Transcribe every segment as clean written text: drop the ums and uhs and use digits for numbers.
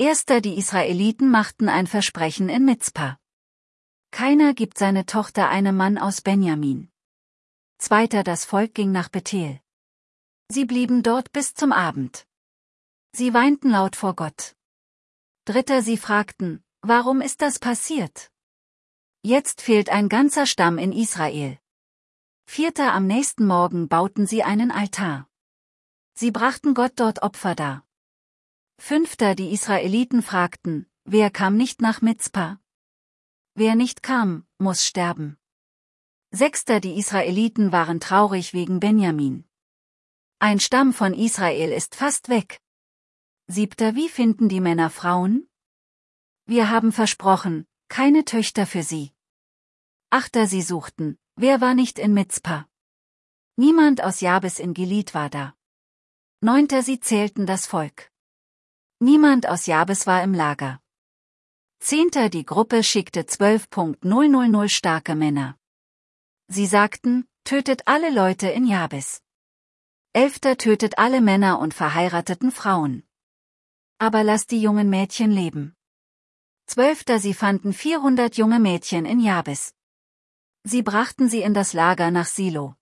Erster, die Israeliten machten ein Versprechen in Mizpa. Keiner gibt seine Tochter einem Mann aus Benjamin. Zweiter, das Volk ging nach Bethel. Sie blieben dort bis zum Abend. Sie weinten laut vor Gott. Dritter, sie fragten, warum ist das passiert? Jetzt fehlt ein ganzer Stamm in Israel. Vierter, am nächsten Morgen bauten sie einen Altar. Sie brachten Gott dort Opfer dar. Fünfter, die Israeliten fragten, wer kam nicht nach Mizpa? Wer nicht kam, muss sterben. Sechster, die Israeliten waren traurig wegen Benjamin. Ein Stamm von Israel ist fast weg. Siebter, wie finden die Männer Frauen? Wir haben versprochen, keine Töchter für sie. Achter, sie suchten, wer war nicht in Mizpa? Niemand aus Jabes in Gilead war da. Neunter, sie zählten das Volk. Niemand aus Jabes war im Lager. Zehnter, die Gruppe schickte 12.000 starke Männer. Sie sagten, tötet alle Leute in Jabes. Elfter, tötet alle Männer und verheirateten Frauen. Aber lasst die jungen Mädchen leben. Zwölfter, sie fanden 400 junge Mädchen in Jabes. Sie brachten sie in das Lager nach Silo.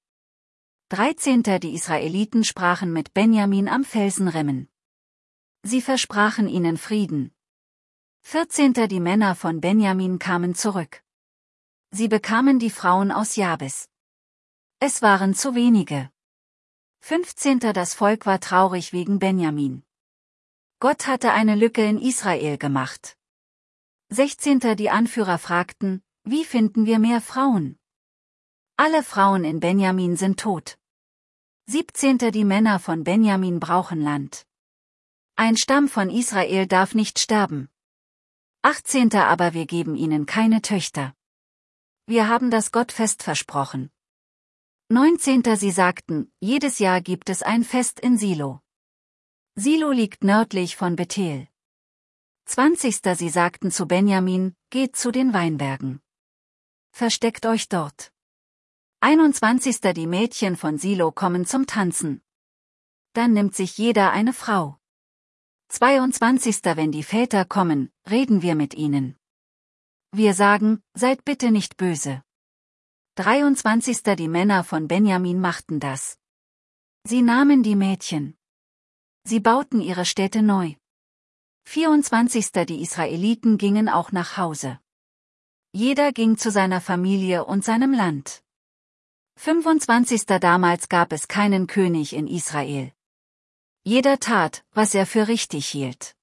13. Die Israeliten sprachen mit Benjamin am Felsenrimmen. Sie versprachen ihnen Frieden. 14. Die Männer von Benjamin kamen zurück. Sie bekamen die Frauen aus Jabes. Es waren zu wenige. 15. Das Volk war traurig wegen Benjamin. Gott hatte eine Lücke in Israel gemacht. 16. Die Anführer fragten, wie finden wir mehr Frauen? Alle Frauen in Benjamin sind tot. 17. Die Männer von Benjamin brauchen Land. Ein Stamm von Israel darf nicht sterben. 18. Aber wir geben ihnen keine Töchter. Wir haben das Gott fest versprochen. 19. Sie sagten, jedes Jahr gibt es ein Fest in Silo. Silo liegt nördlich von Bethel. 20. Sie sagten zu Benjamin, geht zu den Weinbergen. Versteckt euch dort. 21. Die Mädchen von Silo kommen zum Tanzen. Dann nimmt sich jeder eine Frau. 22. Wenn die Väter kommen, reden wir mit ihnen. Wir sagen, seid bitte nicht böse. 23. Die Männer von Benjamin machten das. Sie nahmen die Mädchen. Sie bauten ihre Städte neu. 24. Die Israeliten gingen auch nach Hause. Jeder ging zu seiner Familie und seinem Land. 25. Damals gab es keinen König in Israel. Jeder tat, was er für richtig hielt.